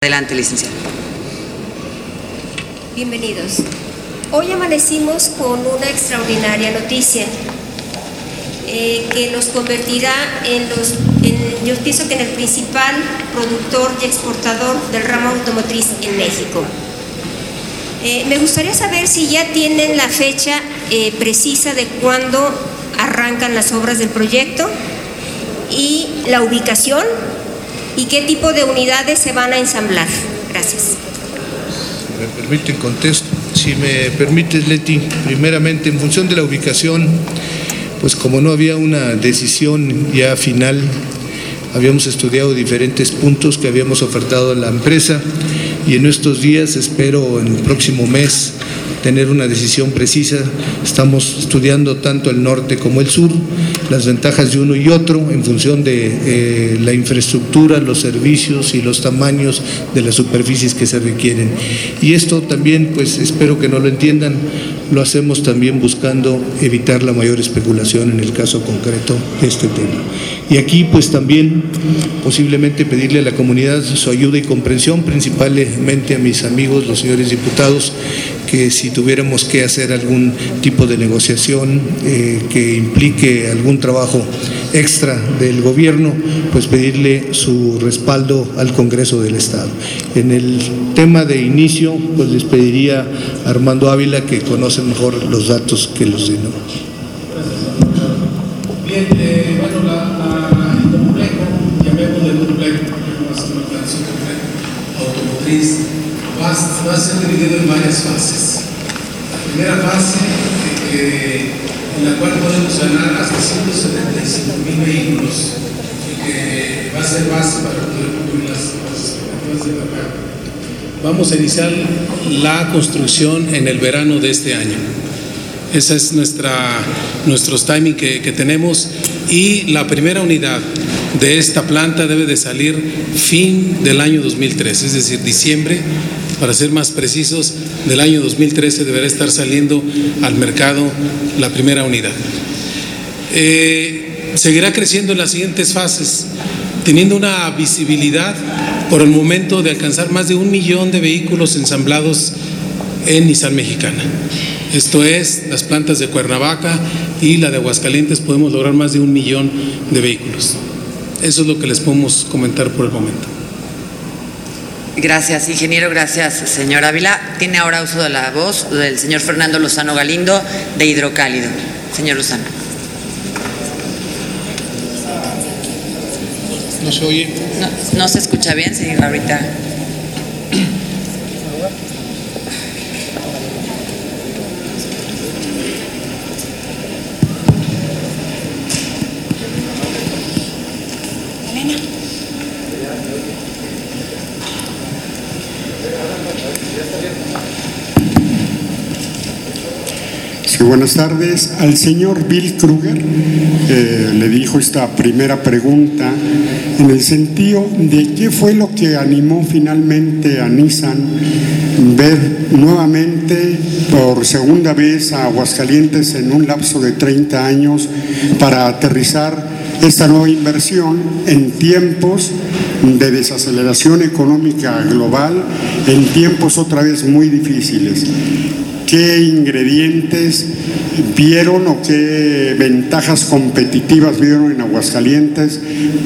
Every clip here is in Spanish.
Adelante, licenciado. Bienvenidos. Hoy amanecimos con una extraordinaria noticia que nos convertirá yo pienso que en el principal productor y exportador del ramo automotriz en México. Me gustaría saber si ya tienen la fecha precisa de cuándo arrancan las obras del proyecto y la ubicación y qué tipo de unidades se van a ensamblar. Gracias. Me permiten contesto. Si me permites, Leti, primeramente en función de la ubicación, pues como no había una decisión ya final, habíamos estudiado diferentes puntos que habíamos ofertado a la empresa y en estos días, espero en el próximo mes, tener una decisión precisa. Estamos estudiando tanto el norte como el sur, las ventajas de uno y otro en función de la infraestructura, los servicios y los tamaños de las superficies que se requieren. Y esto también, pues espero que no lo entiendan, lo hacemos también buscando evitar la mayor especulación en el caso concreto de este tema. Y aquí pues también posiblemente pedirle a la comunidad su ayuda y comprensión, principalmente a mis amigos, los señores diputados, que si tuviéramos que hacer algún tipo de negociación que implique algún trabajo extra del gobierno, pues pedirle su respaldo al Congreso del Estado. En el tema de inicio, pues les pediría a Armando Ávila, que conoce mejor los datos que los de no. Bien, bueno, el complejo, llamemos de complejo, porque no va a ser una operación automotriz, va a ser dividido en varias fases. La primera fase, en la cual podemos ganar hasta 175,000 vehículos, y que va a ser base para poder cumplir las expectativas de mercado. Vamos a iniciar la construcción en el verano de este año. Ese es nuestros timing que tenemos, y la primera unidad de esta planta debe de salir fin del año 2013, es decir, diciembre, para ser más precisos, del año 2013 deberá estar saliendo al mercado la primera unidad. Seguirá creciendo en las siguientes fases, teniendo una visibilidad por el momento de alcanzar más de 1 millón de vehículos ensamblados en Nissan Mexicana. Esto es, las plantas de Cuernavaca y la de Aguascalientes podemos lograr más de 1 millón de vehículos. Eso es lo que les podemos comentar por el momento. Gracias, ingeniero. Gracias, señor Ávila. Tiene ahora uso de la voz del señor Fernando Lozano Galindo, de Hidrocálido. Señor Lozano. ¿No se oye? No se escucha bien, señor, ahorita. Sí, buenas tardes. Al señor Bill Kruger le dijo esta primera pregunta en el sentido de qué fue lo que animó finalmente a Nissan ver nuevamente por segunda vez a Aguascalientes en un lapso de 30 años para aterrizar esta nueva inversión en tiempos de desaceleración económica global, en tiempos otra vez muy difíciles. ¿Qué ingredientes vieron o qué ventajas competitivas vieron en Aguascalientes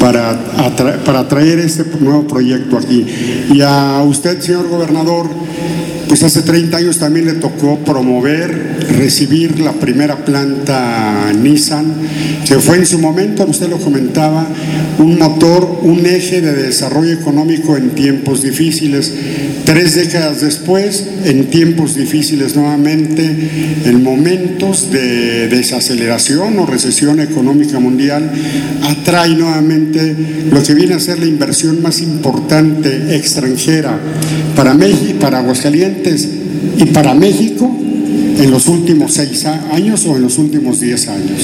para traer este nuevo proyecto aquí? Y a usted, señor gobernador, pues hace 30 años también le tocó recibir la primera planta Nissan, que fue en su momento, usted lo comentaba, un motor, un eje de desarrollo económico en tiempos difíciles. 3 décadas después, en tiempos difíciles nuevamente, en momentos de desaceleración o recesión económica mundial, atrae nuevamente lo que viene a ser la inversión más importante extranjera para México, para Aguascalientes y para México en los últimos 6 años o en los últimos 10 años.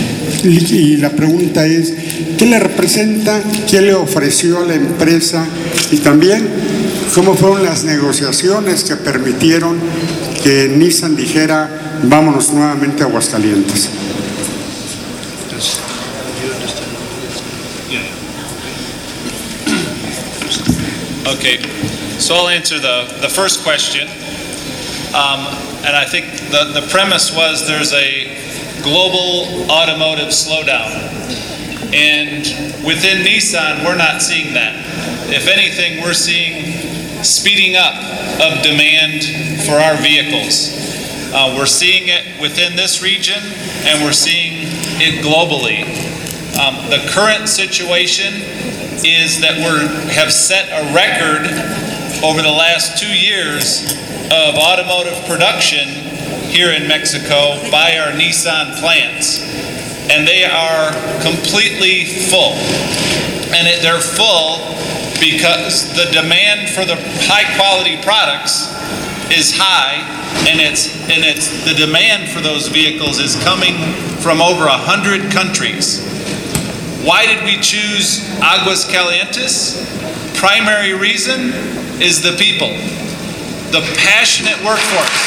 Y la pregunta es, ¿qué le representa? ¿Qué le ofreció a la empresa? Y también, ¿cómo fueron las negociaciones que permitieron que Nissan dijera, vámonos nuevamente a Aguascalientes? Okay. So I'll answer the first question. And I think the premise was there's a global automotive slowdown. And within Nissan, we're not seeing that. If anything, we're seeing speeding up of demand for our vehicles. We're seeing it within this region, and we're seeing it globally. The current situation is that we have set a record over the last 2 years of automotive production here in Mexico by our Nissan plants. And they are completely full. And they're full because the demand for the high quality products is high, and the demand for those vehicles is coming from over 100 countries. Why did we choose Aguascalientes? Primary reason is the people, the passionate workforce.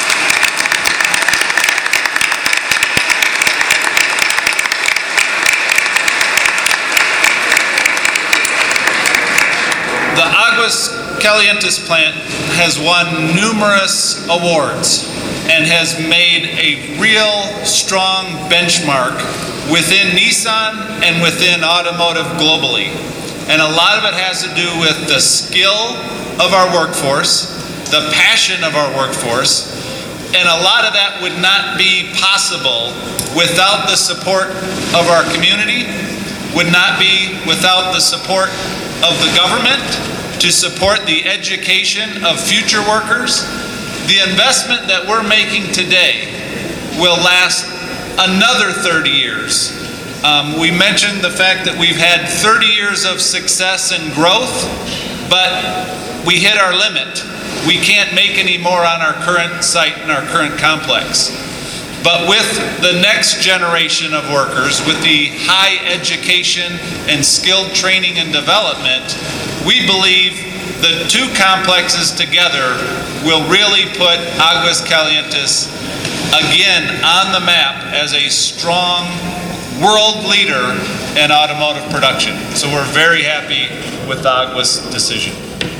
The Aguascalientes plant has won numerous awards and has made a real strong benchmark within Nissan and within automotive globally. And a lot of it has to do with the skill of our workforce, the passion of our workforce, and a lot of that would not be possible without the support of our community, would not be without the support of the government to support the education of future workers. The investment that we're making today will last another 30 years. We mentioned the fact that we've had 30 years of success and growth, but we hit our limit. We can't make any more on our current site and our current complex. But with the next generation of workers, with the high education and skilled training and development, we believe the two complexes together will really put Aguascalientes again on the map as a strong world leader in automotive production. So we're very happy with the Aguas decision.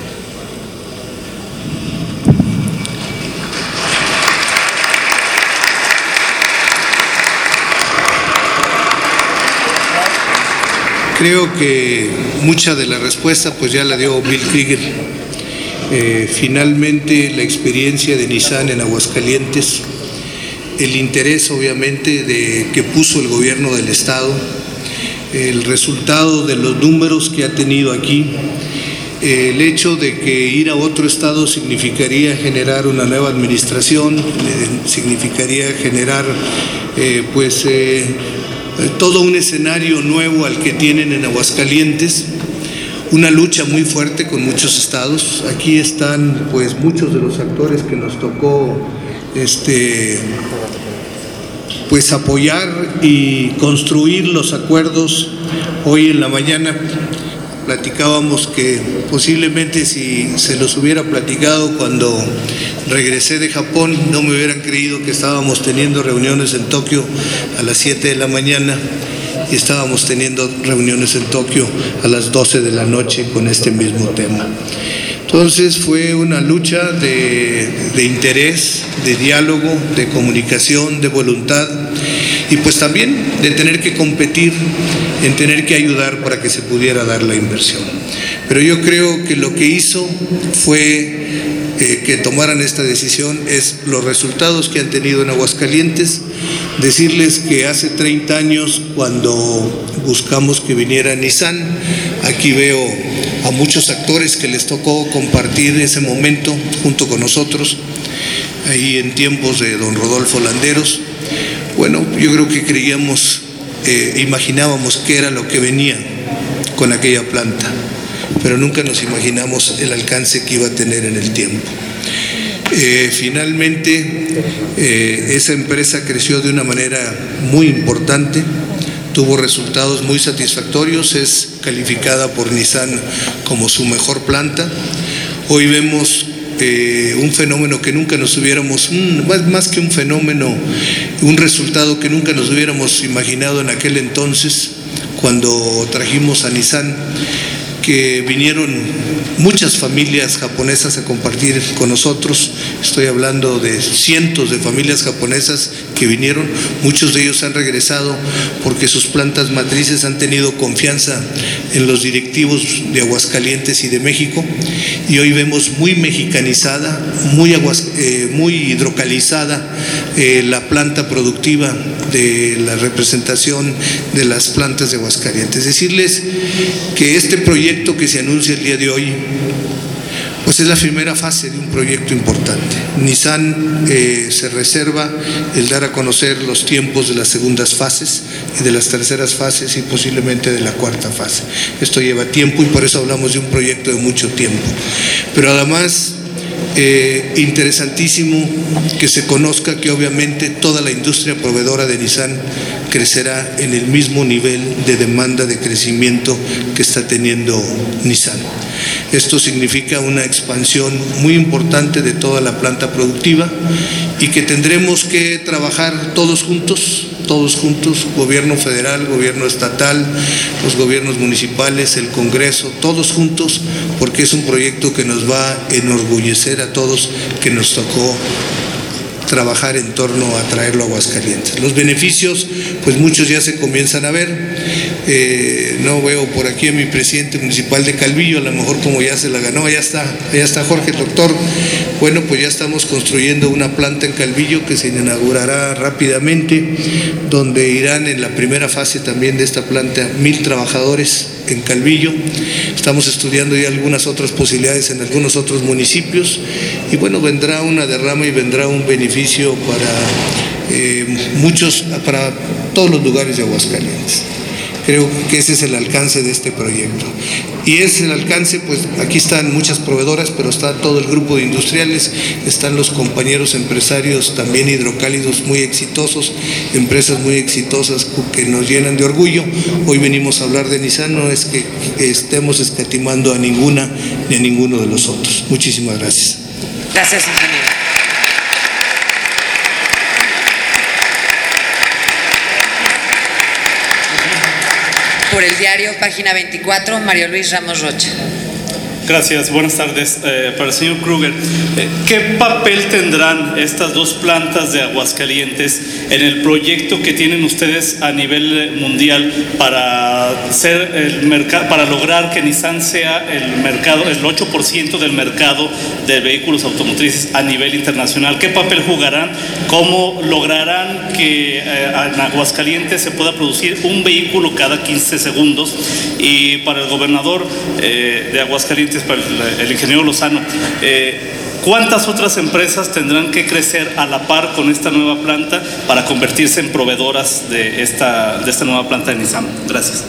Creo que mucha de la respuesta pues ya la dio Bill Krieger. Finalmente la experiencia de Nissan en Aguascalientes, el interés obviamente que puso el gobierno del estado, el resultado de los números que ha tenido aquí, el hecho de que ir a otro estado significaría generar una nueva administración, significaría generar todo un escenario nuevo al que tienen en Aguascalientes, una lucha muy fuerte con muchos estados. Aquí están pues muchos de los actores que nos tocó pues apoyar y construir los acuerdos. Hoy en la mañana platicábamos que posiblemente si se los hubiera platicado cuando regresé de Japón, no me hubieran creído que estábamos teniendo reuniones en Tokio a las 7 de la mañana y estábamos teniendo reuniones en Tokio a las 12 de la noche con este mismo tema. Entonces fue una lucha de interés, de diálogo, de comunicación, de voluntad y pues también de tener que competir, en tener que ayudar para que se pudiera dar la inversión. Pero yo creo que lo que hizo fue que tomaran esta decisión es los resultados que han tenido en Aguascalientes. Decirles que hace 30 años cuando buscamos que viniera Nissan, aquí veo a muchos actores que les tocó compartir ese momento junto con nosotros, ahí en tiempos de don Rodolfo Landeros. Bueno, yo creo que imaginábamos qué era lo que venía con aquella planta, pero nunca nos imaginamos el alcance que iba a tener en el tiempo. Finalmente, esa empresa creció de una manera muy importante, tuvo resultados muy satisfactorios, es calificada por Nissan como su mejor planta. Hoy vemos un fenómeno que nunca nos hubiéramos, más que un fenómeno, un resultado que nunca nos hubiéramos imaginado en aquel entonces, cuando trajimos a Nissan. que vinieron muchas familias japonesas a compartir con nosotros. Estoy hablando de cientos de familias japonesas que vinieron. Muchos de ellos han regresado porque sus plantas matrices han tenido confianza en los directivos de Aguascalientes y de México, y hoy vemos muy mexicanizada, muy hidrocalizada la planta productiva de la representación de las plantas de Aguascalientes. Decirles que este proyecto que se anuncia el día de hoy, pues es la primera fase de un proyecto importante. Nissan se reserva el dar a conocer los tiempos de las segundas fases y de las terceras fases y posiblemente de la cuarta fase. Esto lleva tiempo y por eso hablamos de un proyecto de mucho tiempo. Pero además, interesantísimo que se conozca que obviamente toda la industria proveedora de Nissan crecerá en el mismo nivel de demanda de crecimiento que está teniendo Nissan. Esto significa una expansión muy importante de toda la planta productiva y que tendremos que trabajar todos juntos, gobierno federal, gobierno estatal, los gobiernos municipales, el Congreso, todos juntos, porque es un proyecto que nos va a enorgullecer a todos, que nos tocó trabajar en torno a traerlo a Aguascalientes. Los beneficios, pues muchos ya se comienzan a ver. No veo por aquí a mi presidente municipal de Calvillo, a lo mejor como ya se la ganó, allá está Jorge, el doctor. Bueno, pues ya estamos construyendo una planta en Calvillo que se inaugurará rápidamente, donde irán en la primera fase también de esta planta 1,000 trabajadores en Calvillo. Estamos estudiando ya algunas otras posibilidades en algunos otros municipios y bueno, vendrá una derrama y vendrá un beneficio para todos los lugares de Aguascalientes. Creo que ese es el alcance de este proyecto. Y es el alcance, pues aquí están muchas proveedoras, pero está todo el grupo de industriales, están los compañeros empresarios también hidrocálidos muy exitosos, empresas muy exitosas que nos llenan de orgullo. Hoy venimos a hablar de Nissan, no es que estemos escatimando a ninguna ni a ninguno de los otros. Muchísimas gracias. Gracias, ingeniero. Por el diario Página 24, Mario Luis Ramos Rocha. Gracias, buenas tardes. Para el señor Kruger, ¿qué papel tendrán estas dos plantas de Aguascalientes en el proyecto que tienen ustedes a nivel mundial para para lograr que Nissan sea el 8% del mercado de vehículos automotrices a nivel internacional? ¿Qué papel jugarán? ¿Cómo lograrán que en Aguascalientes se pueda producir un vehículo cada 15 segundos? Y para el gobernador de Aguascalientes, para el ingeniero Lozano, ¿cuántas otras empresas tendrán que crecer a la par con esta nueva planta para convertirse en proveedoras de esta nueva planta de Nissan? Gracias.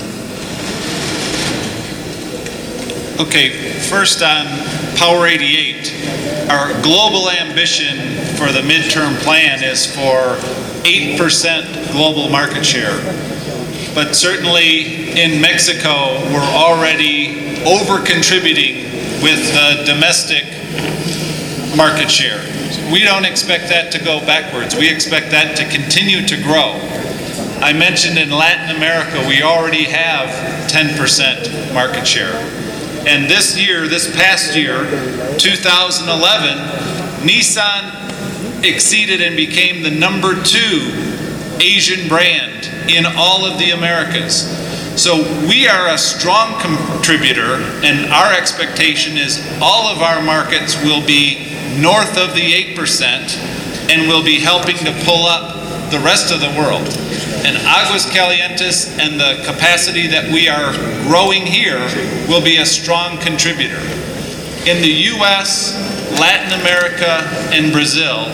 Okay, first on Power 88, our global ambition for the midterm plan is for 8% global market share. But certainly in Mexico, we're already over-contributing with the domestic market share. We don't expect that to go backwards. We expect that to continue to grow. I mentioned in Latin America, we already have 10% market share. And this past year, 2011, Nissan exceeded and became the number 2 Asian brand in all of the Americas. So we are a strong contributor, and our expectation is all of our markets will be north of the 8% and will be helping to pull up the rest of the world. And Aguascalientes and the capacity that we are growing here will be a strong contributor. In the U.S., Latin America, and Brazil,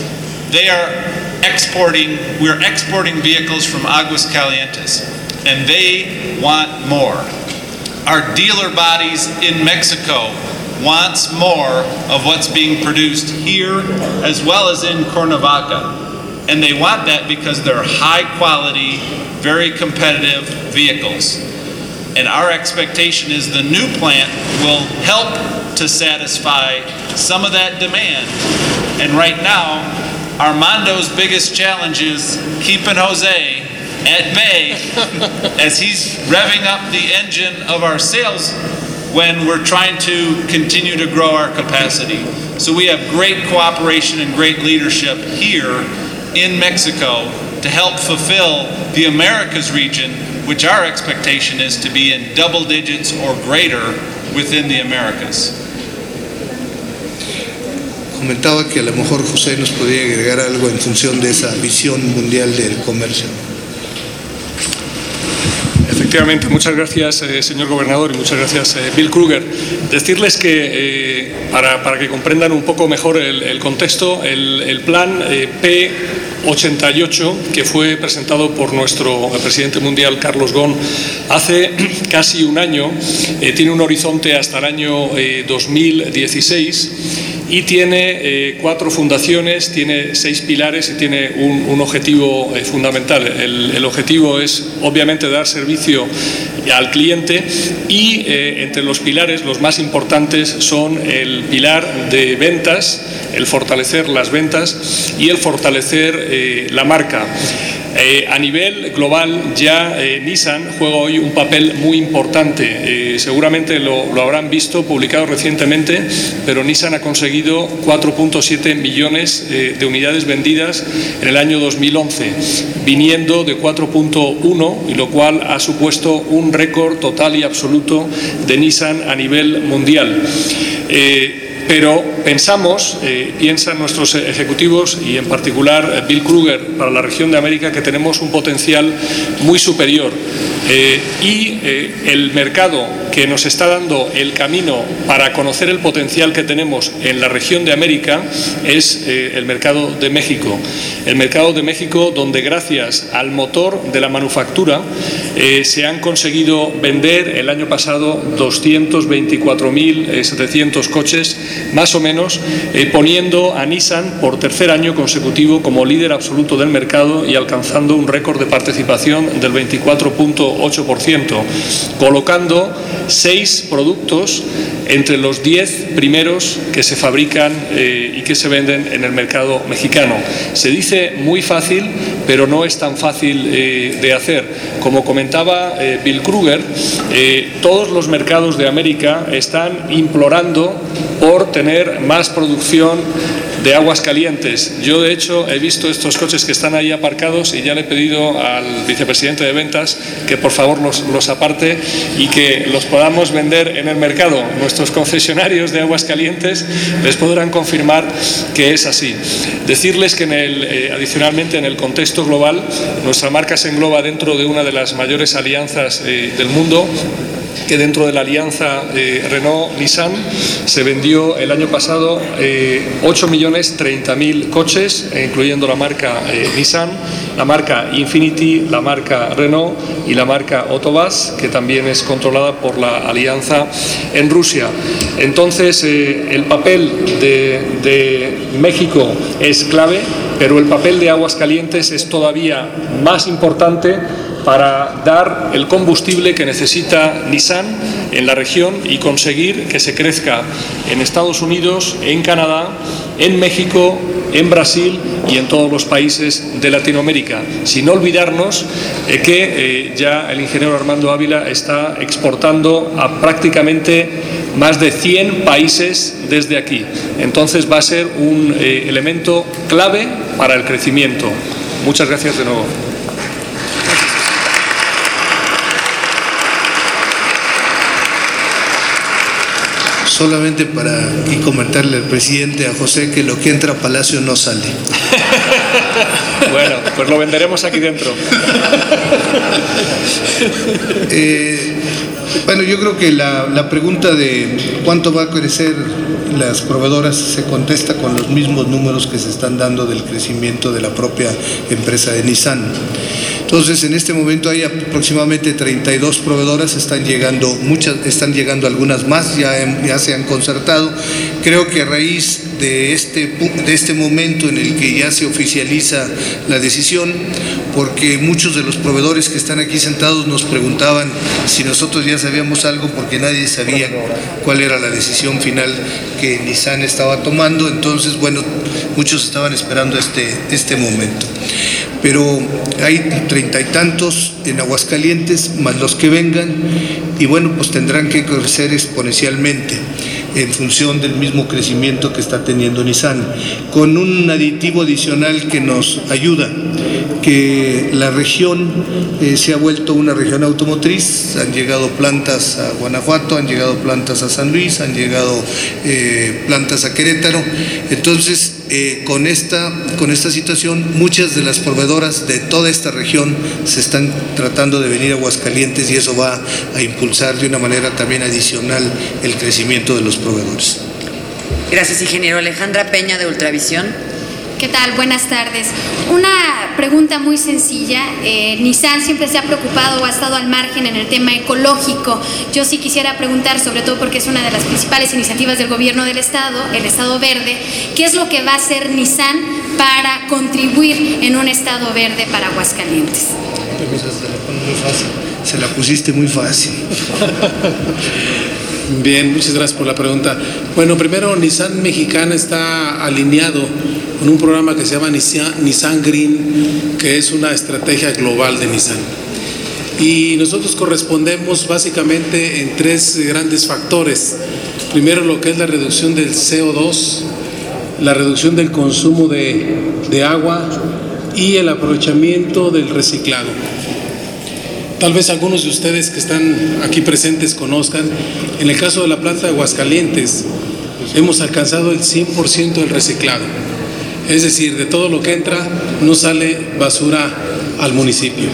we're exporting vehicles from Aguascalientes, and they want more. Our dealer bodies in Mexico wants more of what's being produced here as well as in Cuernavaca. And they want that because they're high quality, very competitive vehicles. And our expectation is the new plant will help to satisfy some of that demand. And right now, Armando's biggest challenge is keeping Jose at bay as he's revving up the engine of our sales when we're trying to continue to grow our capacity. So we have great cooperation and great leadership here in Mexico to help fulfill the Americas region, which our expectation is to be in double digits or greater within the Americas. Comentaba que a lo mejor José nos podría agregar algo en función de esa visión mundial del comercio. Efectivamente, muchas gracias, señor gobernador, y muchas gracias, Bill Krueger. Decirles que, para que comprendan un poco mejor el contexto, el plan P88, que fue presentado por nuestro presidente mundial, Carlos Ghosn, hace casi un año, tiene un horizonte hasta el año 2016 y tiene 4 fundaciones, tiene 6 pilares y tiene un objetivo fundamental. El objetivo es, obviamente, dar servicio al cliente y entre los pilares, los más importantes son el pilar de ventas, el fortalecer las ventas y el fortalecer la marca. A nivel global ya Nissan juega hoy un papel muy importante. Seguramente lo habrán visto, publicado recientemente, pero Nissan ha conseguido 4.7 millones de unidades vendidas en el año 2011, viniendo de 4.1, y lo cual ha supuesto un récord total y absoluto de Nissan a nivel mundial. Pero pensamos, piensan nuestros ejecutivos y en particular Bill Krueger para la región de América, que tenemos un potencial muy superior y el mercado que nos está dando el camino para conocer el potencial que tenemos en la región de América es el mercado de México. El mercado de México, donde gracias al motor de la manufactura se han conseguido vender el año pasado 224.700 coches, más o menos, poniendo a Nissan por tercer año consecutivo como líder absoluto del mercado y alcanzando un récord de participación del 24.8%, colocando 6 productos entre los 10 primeros que se fabrican y que se venden en el mercado mexicano. Se dice muy fácil, pero no es tan fácil de hacer. Como comentaba Bill Krueger, todos los mercados de América están implorando por tener más producción de aguas calientes. Yo, de hecho, he visto estos coches que están ahí aparcados y ya le he pedido al vicepresidente de ventas que por favor los aparte y que los podamos vender en el mercado. Nuestros concesionarios de aguas calientes les podrán confirmar que es así. Decirles que adicionalmente en el contexto global, nuestra marca se engloba dentro de una de las mayores alianzas del mundo, que dentro de la alianza Renault-Nissan se vendió el año pasado 8.030.000 coches, incluyendo la marca Nissan, la marca Infiniti, la marca Renault y la marca Otobás, que también es controlada por la alianza en Rusia. Entonces, el papel de México es clave, pero el papel de Aguascalientes es todavía más importante para dar el combustible que necesita Nissan en la región y conseguir que se crezca en Estados Unidos, en Canadá, en México, en Brasil y en todos los países de Latinoamérica. Sin olvidarnos que ya el ingeniero Armando Ávila está exportando a prácticamente más de 100 países desde aquí. Entonces va a ser un elemento clave para el crecimiento. Muchas gracias de nuevo. Solamente para comentarle al presidente, a José, que lo que entra a Palacio no sale. Bueno, pues lo venderemos aquí dentro. Bueno, yo creo que la pregunta de cuánto va a crecer las proveedoras se contesta con los mismos números que se están dando del crecimiento de la propia empresa de Nissan. Entonces, en este momento hay aproximadamente 32 proveedoras, están llegando algunas más, ya se han concertado. Creo que a raíz de este momento en el que ya se oficializa la decisión, porque muchos de los proveedores que están aquí sentados nos preguntaban si nosotros ya sabíamos algo, porque nadie sabía cuál era la decisión final que Nissan estaba tomando. Entonces, bueno, muchos estaban esperando este momento. pero hay 30 y tantos en Aguascalientes, más los que vengan, y bueno, pues tendrán que crecer exponencialmente en función del mismo crecimiento que está teniendo Nissan, con un aditivo adicional que nos ayuda, que la región se ha vuelto una región automotriz. Han llegado plantas a Guanajuato, han llegado plantas a San Luis, han llegado plantas a Querétaro. Entonces, con esta situación, muchas de las proveedoras de toda esta región se están tratando de venir a Aguascalientes, y eso va a impulsar de una manera también adicional el crecimiento de los proveedores. Gracias, ingeniero. Alejandra Peña, de Ultravisión. ¿Qué tal? Buenas tardes. Una pregunta muy sencilla. Nissan siempre se ha preocupado o ha estado al margen en el tema ecológico. Yo sí quisiera preguntar, sobre todo porque es una de las principales iniciativas del gobierno del Estado, el Estado Verde, ¿qué es lo que va a hacer Nissan para contribuir en un Estado verde para Aguascalientes? Se la pusiste muy fácil. Bien, muchas gracias por la pregunta. Bueno, primero, Nissan Mexicana está alineado con un programa que se llama Nissan Green, que es una estrategia global de Nissan. Y nosotros correspondemos básicamente en tres grandes factores. Primero, lo que es la reducción del CO2, la reducción del consumo de agua y el aprovechamiento del reciclado. Tal vez algunos de ustedes que están aquí presentes conozcan, en el caso de la planta de Aguascalientes, hemos alcanzado el 100% del reciclado. Es decir, de todo lo que entra, no sale basura al municipio.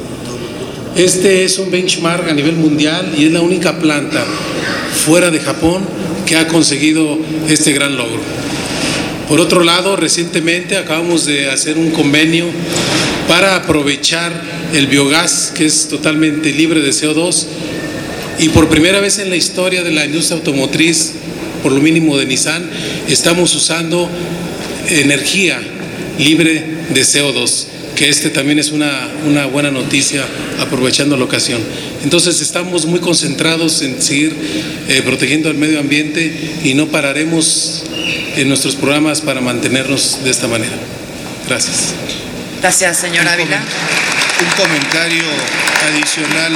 Este es un benchmark a nivel mundial y es la única planta fuera de Japón que ha conseguido este gran logro. Por otro lado, recientemente acabamos de hacer un convenio para aprovechar el biogás, que es totalmente libre de CO2, y por primera vez en la historia de la industria automotriz, por lo mínimo de Nissan, estamos usando energía libre de CO2, que también es una buena noticia, aprovechando la ocasión. Entonces estamos muy concentrados en seguir protegiendo el medio ambiente y no pararemos en nuestros programas para mantenernos de esta manera. Gracias. Gracias, señor Ávila. Un comentario adicional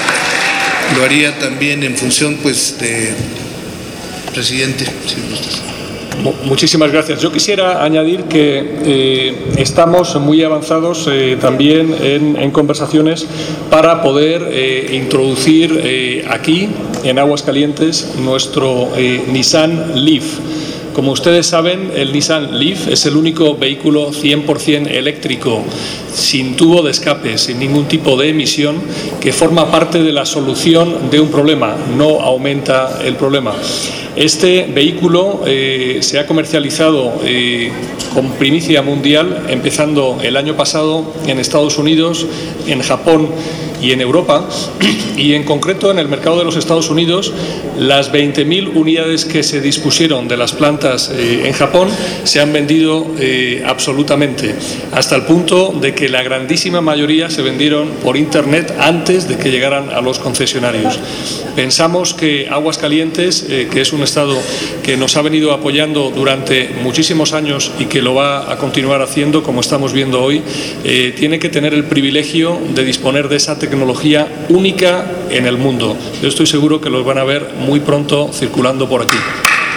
lo haría también en función, pues, de presidente, si gustas. Muchísimas gracias. Yo quisiera añadir que estamos muy avanzados también en conversaciones para poder introducir aquí, en Aguascalientes, nuestro Nissan Leaf. Como ustedes saben, el Nissan Leaf es el único vehículo 100% eléctrico, sin tubo de escape, sin ningún tipo de emisión, que forma parte de la solución de un problema, no aumenta el problema. Este vehículo se ha comercializado con primicia mundial, empezando el año pasado en Estados Unidos, en Japón y en Europa, y en concreto en el mercado de los Estados Unidos, las 20.000 unidades que se dispusieron de las plantas en Japón se han vendido absolutamente, hasta el punto de que la grandísima mayoría se vendieron por internet antes de que llegaran a los concesionarios. Pensamos que Aguascalientes, que es un estado que nos ha venido apoyando durante muchísimos años y que lo va a continuar haciendo, como estamos viendo hoy, tiene que tener el privilegio de disponer de esa tecnología única en el mundo. Yo estoy seguro que los van a ver muy pronto circulando por aquí.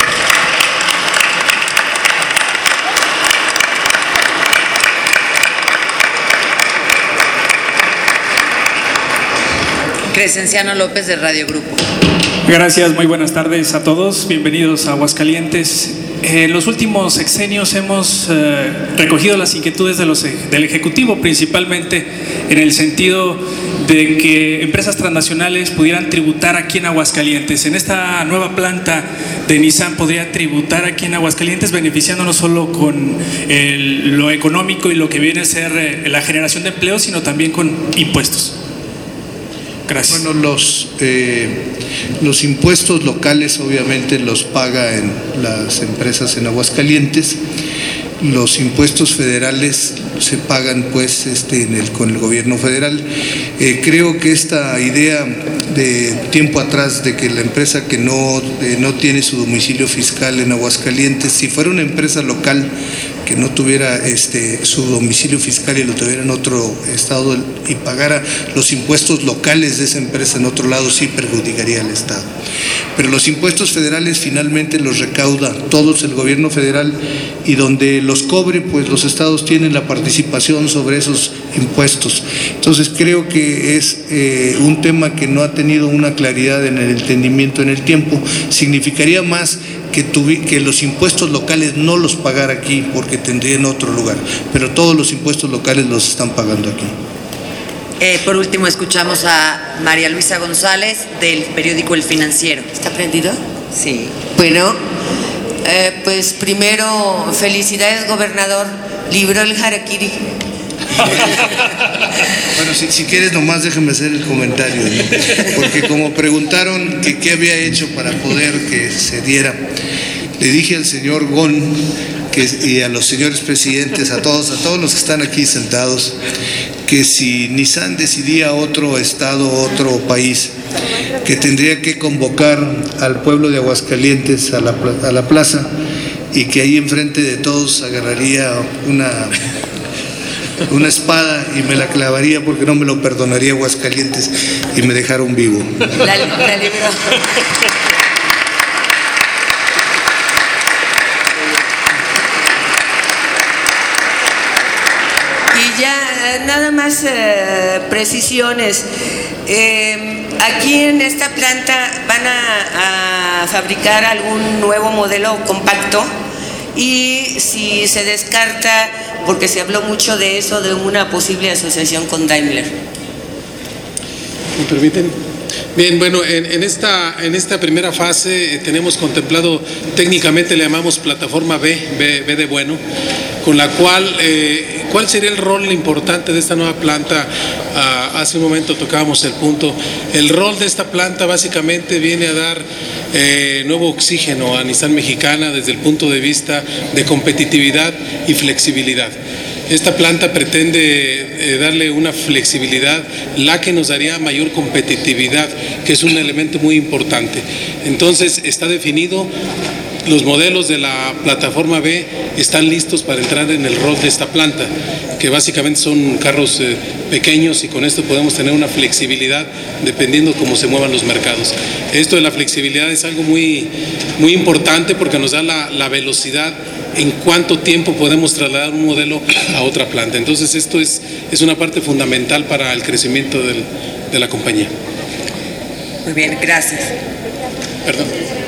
Crescenciano López, de Radio Grupo. Gracias, muy buenas tardes a todos, bienvenidos a Aguascalientes. En los últimos sexenios hemos recogido las inquietudes del Ejecutivo, principalmente en el sentido de que empresas transnacionales pudieran tributar aquí en Aguascalientes. En esta nueva planta de Nissan podría tributar aquí en Aguascalientes, beneficiando no solo con lo económico y lo que viene a ser la generación de empleo, sino también con impuestos. Gracias. Bueno, los impuestos locales obviamente los pagan las empresas en Aguascalientes. Los impuestos federales se pagan pues con el gobierno federal. Creo que esta idea de tiempo atrás de que la empresa que no tiene su domicilio fiscal en Aguascalientes, si fuera una empresa local que no tuviera su domicilio fiscal y lo tuviera en otro estado y pagara los impuestos locales de esa empresa en otro lado, sí perjudicaría al Estado. Pero los impuestos federales finalmente los recauda todos el gobierno federal, y donde los cobre, pues los estados tienen la participación sobre esos impuestos. Entonces creo que es un tema que no ha tenido una claridad en el entendimiento en el tiempo. Significaría más que los impuestos locales no los pagara aquí, porque tendría en otro lugar, pero todos los impuestos locales los están pagando aquí. Por último, escuchamos a María Luisa González del periódico El Financiero. ¿Está prendido? Sí. Bueno, pues primero, felicidades, gobernador. Libró el harakiri. Bueno, si quieres nomás déjame hacer el comentario, ¿no? Porque como preguntaron que qué había hecho para poder que se diera, le dije al señor Gon y a los señores presidentes, a todos los que están aquí sentados, que si Nissan decidía otro estado, otro país, que tendría que convocar al pueblo de Aguascalientes a la plaza, y que ahí enfrente de todos agarraría una espada y me la clavaría, porque no me lo perdonaría Aguascalientes y me dejaron vivo. La libró. Y ya nada más precisiones. Aquí en esta planta van a fabricar algún nuevo modelo compacto, y si se descarta, porque se habló mucho de eso, de una posible asociación con Daimler. ¿Me permiten? Bien, bueno, en esta primera fase tenemos contemplado, técnicamente le llamamos plataforma B de bueno, con la cual, ¿cuál sería el rol importante de esta nueva planta? Hace un momento tocábamos el punto. El rol de esta planta básicamente viene a dar nuevo oxígeno a Nissan Mexicana desde el punto de vista de competitividad y flexibilidad. Esta planta pretende darle una flexibilidad, la que nos daría mayor competitividad, que es un elemento muy importante. Entonces está definido, los modelos de la plataforma B están listos para entrar en el rol de esta planta, que básicamente son carros pequeños, y con esto podemos tener una flexibilidad dependiendo cómo se muevan los mercados. Esto de la flexibilidad es algo muy, muy importante, porque nos da la velocidad en cuánto tiempo podemos trasladar un modelo a otra planta. Entonces esto es una parte fundamental para el crecimiento de la compañía. Muy bien, gracias. Perdón.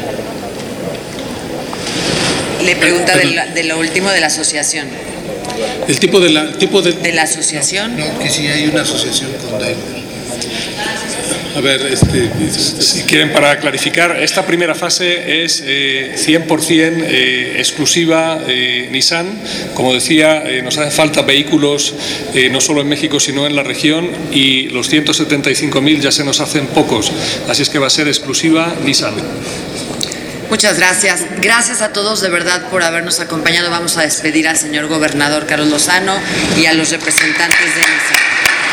Le pregunta de lo último de la asociación. El tipo de la asociación. No, que si hay una asociación con Daimler. A ver, si quieren, para clarificar, esta primera fase es 100% exclusiva Nissan. Como decía, nos hace falta vehículos no solo en México sino en la región, y los 175.000 ya se nos hacen pocos, así es que va a ser exclusiva Nissan. Muchas gracias. Gracias a todos de verdad por habernos acompañado. Vamos a despedir al señor gobernador Carlos Lozano y a los representantes de Nissan.